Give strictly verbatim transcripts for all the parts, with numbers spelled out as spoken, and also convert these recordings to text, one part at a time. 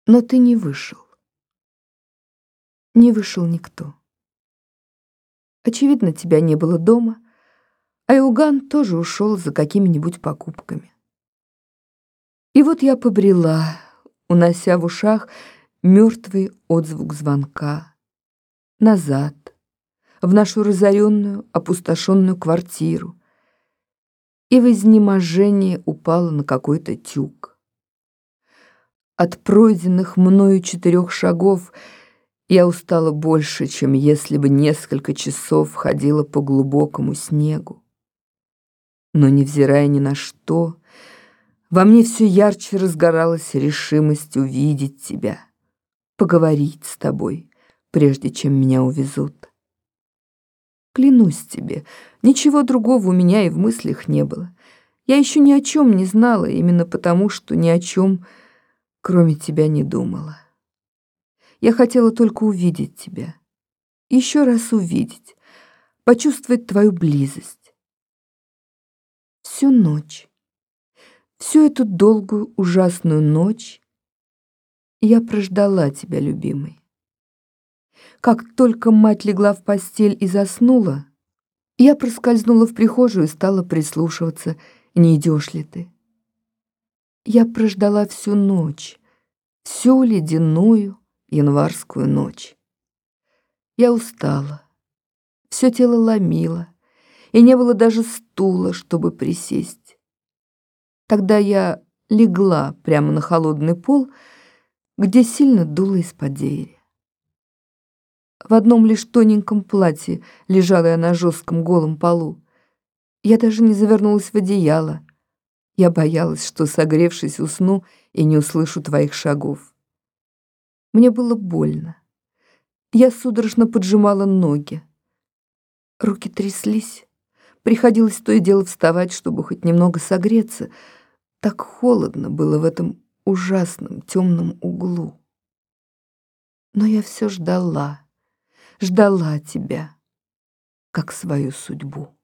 Но ты не вышел. Не вышел никто. Очевидно, тебя не было дома, а Иоганн тоже ушел за какими-нибудь покупками. И вот я побрела, унося в ушах мертвый отзвук звонка, назад, в нашу разоренную, опустошенную квартиру, и в изнеможении упала на какой-то тюк. От пройденных мною четырех шагов я устала больше, чем если бы несколько часов ходила по глубокому снегу. Но, невзирая ни на что, во мне все ярче разгоралась решимость увидеть тебя, поговорить с тобой, прежде чем меня увезут. Клянусь тебе, ничего другого у меня и в мыслях не было. Я еще ни о чем не знала, именно потому, что ни о чем, кроме тебя, не думала. Я хотела только увидеть тебя, еще раз увидеть, почувствовать твою близость. Всю ночь, всю эту долгую ужасную ночь я прождала тебя, любимый. Как только мать легла в постель и заснула, я проскользнула в прихожую и стала прислушиваться, не идешь ли ты. Я прождала всю ночь, всю ледяную январскую ночь. Я устала, все тело ломило, и не было даже стула, чтобы присесть. Тогда я легла прямо на холодный пол, где сильно дуло из-под двери. В одном лишь тоненьком платье лежала я на жестком голом полу. Я даже не завернулась в одеяло. Я боялась, что, согревшись, усну и не услышу твоих шагов. Мне было больно. Я судорожно поджимала ноги. Руки тряслись. Приходилось то и дело вставать, чтобы хоть немного согреться. Так холодно было в этом ужасном темном углу. Но я все ждала, ждала тебя, как свою судьбу.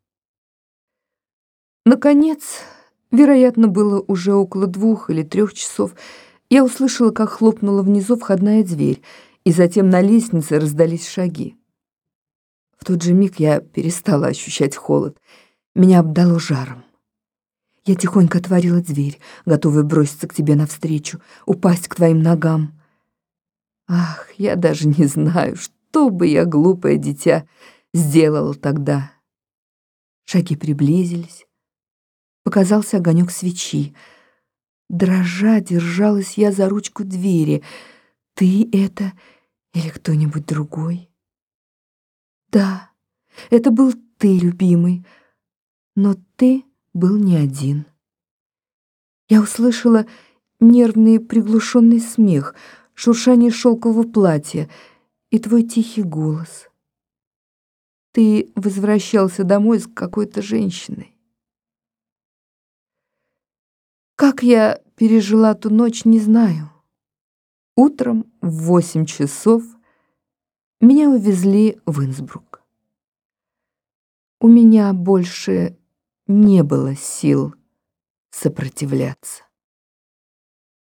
Наконец, вероятно, было уже около двух или трех часов, я услышала, как хлопнула внизу входная дверь, и затем на лестнице раздались шаги. В тот же миг я перестала ощущать холод. Меня обдало жаром. Я тихонько отворила дверь, готовая броситься к тебе навстречу, упасть к твоим ногам. Ах, я даже не знаю, что бы я, глупое дитя, сделала тогда. Шаги приблизились. Показался огонек свечи. Дрожа держалась я за ручку двери. Ты это или кто-нибудь другой? Да, это был ты, любимый, но ты был не один. Я услышала нервный приглушенный смех, шуршание шелкового платья и твой тихий голос. Ты возвращался домой с какой-то женщиной. Как я пережила ту ночь, не знаю. Утром в восемь часов меня увезли в Инсбрук. У меня больше не было сил сопротивляться.